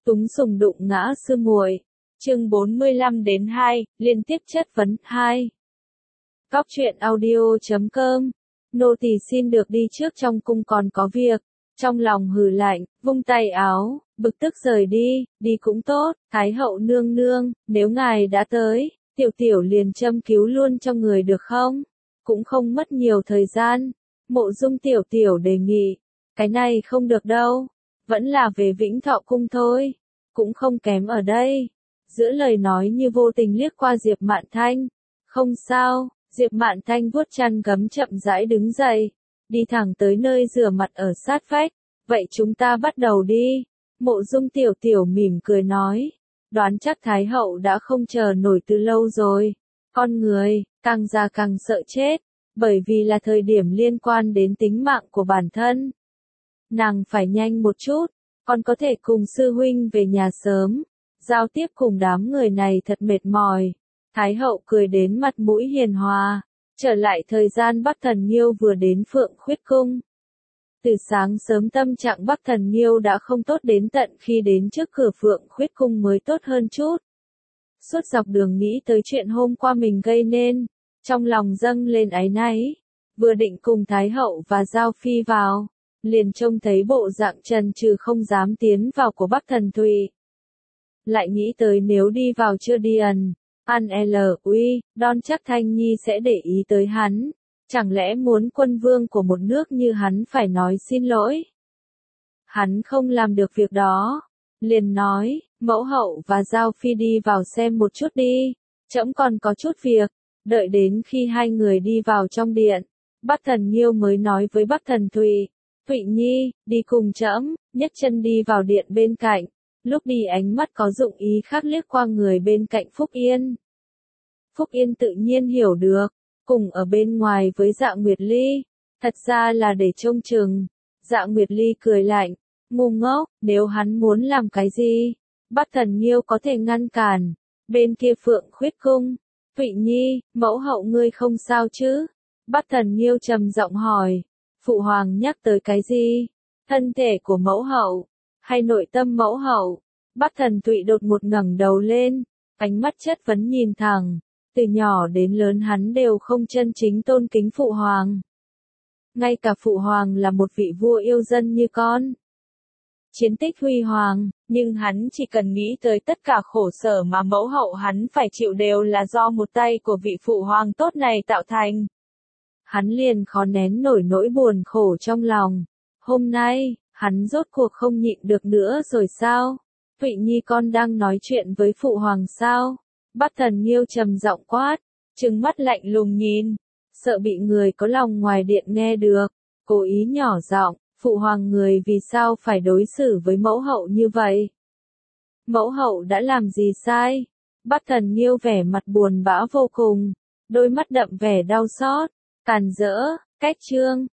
Túng sùng đụng ngã sư muội. Chương 45-2, liên tiếp chất vấn 2. Cóc truyện audio.com. Nô tỳ xin được đi trước trong cung còn có việc. Trong lòng hừ lạnh, vung tay áo, bực tức rời đi, đi cũng tốt, Thái hậu nương nương, nếu ngài đã tới, tiểu tiểu liền châm cứu luôn cho người được không? Cũng không mất nhiều thời gian. Mộ Dung tiểu tiểu đề nghị, cái này không được đâu, vẫn là về Vĩnh Thọ cung thôi, cũng không kém ở đây. Giữa lời nói như vô tình liếc qua Diệp Mạn Thanh. Không sao, Diệp Mạn Thanh vuốt chăn gấm chậm rãi đứng dậy, đi thẳng tới nơi rửa mặt ở sát vách. Vậy chúng ta bắt đầu đi. Mộ Dung tiểu tiểu mỉm cười nói, đoán chắc Thái hậu đã không chờ nổi từ lâu rồi. Con người, càng già càng sợ chết, bởi vì là thời điểm liên quan đến tính mạng của bản thân. Nàng phải nhanh một chút, còn có thể cùng sư huynh về nhà sớm. Giao tiếp cùng đám người này thật mệt mỏi. Thái hậu cười đến mặt mũi hiền hòa. Trở lại thời gian Bắc Thần Nghiêu vừa đến Phượng Khuyết Cung. Từ sáng sớm tâm trạng Bắc Thần Nghiêu đã không tốt đến tận khi đến trước cửa Phượng Khuyết Cung mới tốt hơn chút. Suốt dọc đường nghĩ tới chuyện hôm qua mình gây nên, trong lòng dâng lên áy náy. Vừa định cùng Thái hậu và Giao Phi vào, liền trông thấy bộ dạng trần trừ không dám tiến vào của Bắc Thần Thụy. Lại nghĩ tới nếu đi vào chưa đi ăn LUI, đon chắc Thanh Nhi sẽ để ý tới hắn. Chẳng lẽ muốn quân vương của một nước như hắn phải nói xin lỗi? Hắn không làm được việc đó. Liền nói, mẫu hậu và Giao Phi đi vào xem một chút đi. Trẫm còn có chút việc. Đợi đến khi hai người đi vào trong điện, Bắc Thần Nghiêu mới nói với Bắc Thần Thụy, Thụy Nhi, đi cùng trẫm. Nhấc chân đi vào điện bên cạnh. Lúc đi ánh mắt có dụng ý khác liếc qua người bên cạnh Phúc Yên. Phúc Yên tự nhiên hiểu được, cùng ở bên ngoài với Dạ Nguyệt Ly, thật ra là để trông chừng. Dạ Nguyệt Ly cười lạnh, ngu ngốc, nếu hắn muốn làm cái gì, Bắc Thần Nghiêu có thể ngăn cản. Bên kia Phượng Khuyết Cung, Thụy Nhi, mẫu hậu ngươi không sao chứ? Bắc Thần Nghiêu trầm giọng hỏi, phụ hoàng nhắc tới cái gì? Thân thể của mẫu hậu, hay nội tâm mẫu hậu? Bắc Thần Thụy đột một ngẩng đầu lên, ánh mắt chất vấn nhìn thẳng. Từ nhỏ đến lớn hắn đều không chân chính tôn kính phụ hoàng. Ngay cả phụ hoàng là một vị vua yêu dân như con. Chiến tích huy hoàng, nhưng hắn chỉ cần nghĩ tới tất cả khổ sở mà mẫu hậu hắn phải chịu đều là do một tay của vị phụ hoàng tốt này tạo thành. Hắn liền khó nén nổi nỗi buồn khổ trong lòng. Hôm nay, hắn rốt cuộc không nhịn được nữa rồi sao? Thụy Nhi con đang nói chuyện với phụ hoàng sao? Bắc Thần Nghiêu trầm giọng quát, trừng mắt lạnh lùng nhìn, sợ bị người có lòng ngoài điện nghe được, cố ý nhỏ giọng, phụ hoàng người vì sao phải đối xử với mẫu hậu như vậy? Mẫu hậu đã làm gì sai? Bắc Thần Nghiêu vẻ mặt buồn bã vô cùng, đôi mắt đậm vẻ đau xót, càn rỡ, cách chương,